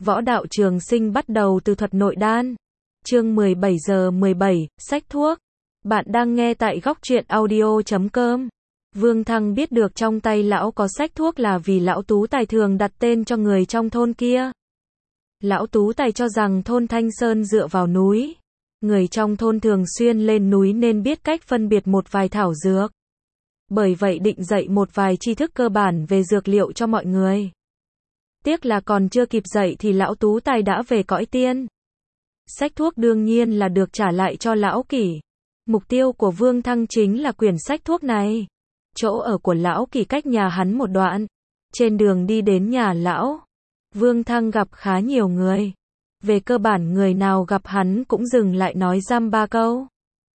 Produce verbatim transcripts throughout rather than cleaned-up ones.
Võ đạo trường sinh bắt đầu từ thuật nội đan. Chương mười bảy giờ mười bảy, sách thuốc. Bạn đang nghe tại góc truyện audio chấm com. Vương Thăng biết được trong tay lão có sách thuốc là vì lão Tú Tài thường đặt tên cho người trong thôn kia. Lão Tú Tài cho rằng thôn Thanh Sơn dựa vào núi. Người trong thôn thường xuyên lên núi nên biết cách phân biệt một vài thảo dược. Bởi vậy định dạy một vài tri thức cơ bản về dược liệu cho mọi người. Tiếc là còn chưa kịp dạy thì lão Tú Tài đã về cõi tiên. Sách thuốc đương nhiên là được trả lại cho lão Kỷ. Mục tiêu của Vương Thăng chính là quyển sách thuốc này. Chỗ ở của lão Kỷ cách nhà hắn một đoạn. Trên đường đi đến nhà lão, Vương Thăng gặp khá nhiều người. Về cơ bản người nào gặp hắn cũng dừng lại nói dăm ba câu.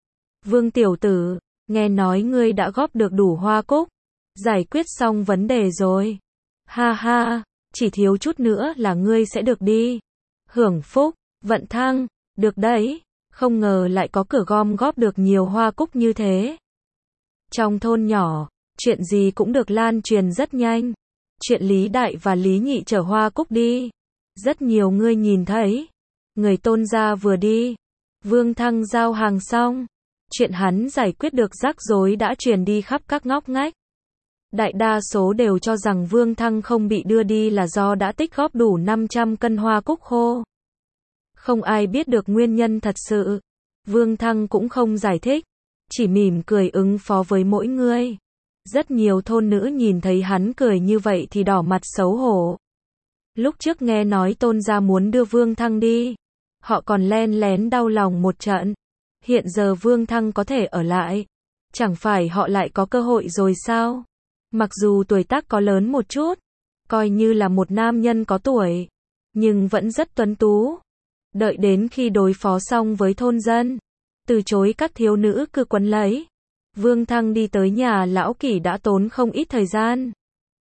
Vương tiểu tử, nghe nói ngươi đã góp được đủ hoa cúc. Giải quyết xong vấn đề rồi. Ha ha, chỉ thiếu chút nữa là ngươi sẽ được đi. Hưởng phúc, vận thăng, được đấy. Không ngờ lại có cửa gom góp được nhiều hoa cúc như thế. Trong thôn nhỏ, chuyện gì cũng được lan truyền rất nhanh. Chuyện Lý Đại và Lý Nhị chở hoa cúc đi. Rất nhiều người nhìn thấy. Người Tôn gia vừa đi. Vương Thăng giao hàng xong. Chuyện hắn giải quyết được rắc rối đã truyền đi khắp các ngóc ngách. Đại đa số đều cho rằng Vương Thăng không bị đưa đi là do đã tích góp đủ năm trăm cân hoa cúc khô. Không ai biết được nguyên nhân thật sự. Vương Thăng cũng không giải thích. Chỉ mỉm cười ứng phó với mỗi người. Rất nhiều thôn nữ nhìn thấy hắn cười như vậy thì đỏ mặt xấu hổ. Lúc trước nghe nói Tôn gia muốn đưa Vương Thăng đi. Họ còn len lén đau lòng một trận. Hiện giờ Vương Thăng có thể ở lại. Chẳng phải họ lại có cơ hội rồi sao? Mặc dù tuổi tác có lớn một chút. Coi như là một nam nhân có tuổi. Nhưng vẫn rất tuấn tú. Đợi đến khi đối phó xong với thôn dân. Từ chối các thiếu nữ cứ quấn lấy. Vương Thăng đi tới nhà lão Kỷ đã tốn không ít thời gian.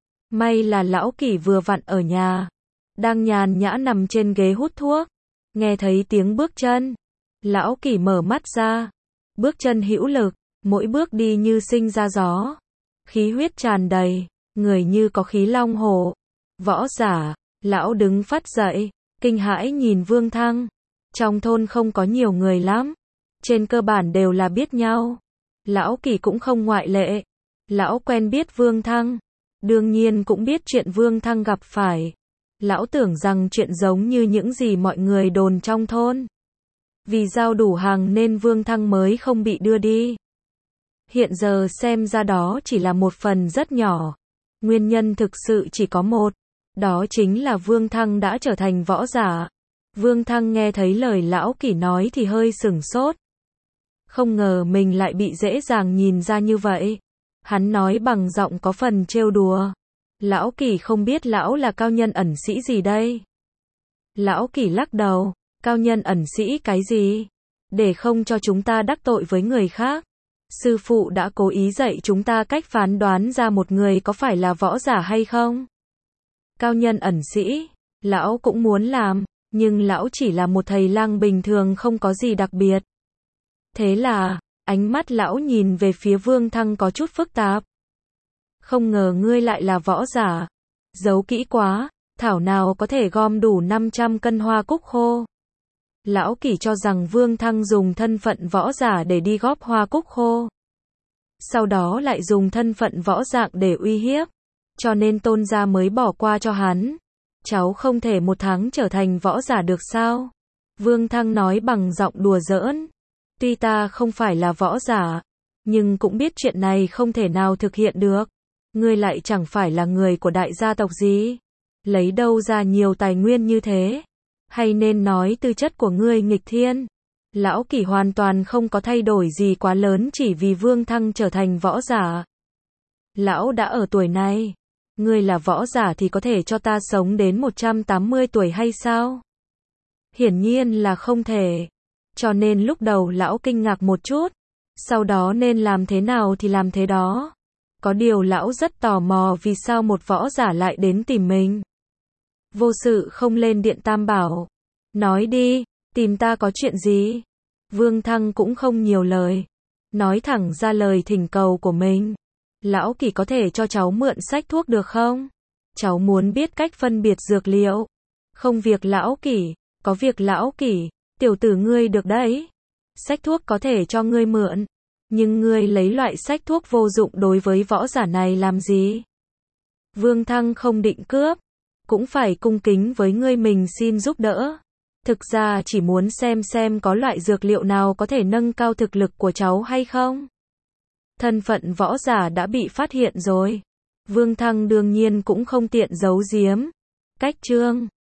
May là lão Kỷ vừa vặn ở nhà. Đang nhàn nhã nằm trên ghế hút thuốc. Nghe thấy tiếng bước chân. Lão Kỷ mở mắt ra. Bước chân hữu lực. Mỗi bước đi như sinh ra gió. Khí huyết tràn đầy. Người như có khí long hổ. Võ giả. Lão đứng phắt dậy. Kinh hãi nhìn Vương Thăng. Trong thôn không có nhiều người lắm. Trên cơ bản đều là biết nhau. Lão Kỷ cũng không ngoại lệ. Lão quen biết Vương Thăng. Đương nhiên cũng biết chuyện Vương Thăng gặp phải. Lão tưởng rằng chuyện giống như những gì mọi người đồn trong thôn. Vì giao đủ hàng nên Vương Thăng mới không bị đưa đi. Hiện giờ xem ra đó chỉ là một phần rất nhỏ. Nguyên nhân thực sự chỉ có một. Đó chính là Vương Thăng đã trở thành võ giả. Vương Thăng nghe thấy lời lão Kỷ nói thì hơi sửng sốt. Không ngờ mình lại bị dễ dàng nhìn ra như vậy. Hắn nói bằng giọng có phần trêu đùa. Lão Kỷ không biết lão là cao nhân ẩn sĩ gì đây. Lão Kỷ lắc đầu. Cao nhân ẩn sĩ cái gì? Để không cho chúng ta đắc tội với người khác. Sư phụ đã cố ý dạy chúng ta cách phán đoán ra một người có phải là võ giả hay không. Cao nhân ẩn sĩ. Lão cũng muốn làm. Nhưng lão chỉ là một thầy lang bình thường không có gì đặc biệt. Thế là, ánh mắt lão nhìn về phía Vương Thăng có chút phức tạp. Không ngờ ngươi lại là võ giả. Giấu kỹ quá, thảo nào có thể gom đủ năm trăm cân hoa cúc khô. Lão Kỷ cho rằng Vương Thăng dùng thân phận võ giả để đi góp hoa cúc khô. Sau đó lại dùng thân phận võ dạng để uy hiếp. Cho nên Tôn gia mới bỏ qua cho hắn. Cháu không thể một tháng trở thành võ giả được sao? Vương Thăng nói bằng giọng đùa giỡn. Tuy ta không phải là võ giả, nhưng cũng biết chuyện này không thể nào thực hiện được. Ngươi lại chẳng phải là người của đại gia tộc gì. Lấy đâu ra nhiều tài nguyên như thế? Hay nên nói tư chất của ngươi nghịch thiên? Lão Kỷ hoàn toàn không có thay đổi gì quá lớn chỉ vì Vương Thăng trở thành võ giả. Lão đã ở tuổi này. Ngươi là võ giả thì có thể cho ta sống đến một trăm tám mươi tuổi hay sao? Hiển nhiên là không thể. Cho nên lúc đầu lão kinh ngạc một chút. Sau đó nên làm thế nào thì làm thế đó. Có điều lão rất tò mò vì sao một võ giả lại đến tìm mình. Vô sự không lên điện Tam Bảo. Nói đi, tìm ta có chuyện gì? Vương Thăng cũng không nhiều lời. Nói thẳng ra lời thỉnh cầu của mình. Lão Kỷ có thể cho cháu mượn sách thuốc được không? Cháu muốn biết cách phân biệt dược liệu. Không việc lão kỷ, có việc lão kỷ, tiểu tử ngươi được đấy. Sách thuốc có thể cho ngươi mượn, nhưng ngươi lấy loại sách thuốc vô dụng đối với võ giả này làm gì? Vương Thăng không định cướp, cũng phải cung kính với ngươi mình xin giúp đỡ. Thực ra chỉ muốn xem xem có loại dược liệu nào có thể nâng cao thực lực của cháu hay không. Thân phận võ giả đã bị phát hiện rồi. Vương Thăng đương nhiên cũng không tiện giấu giếm. Cách chương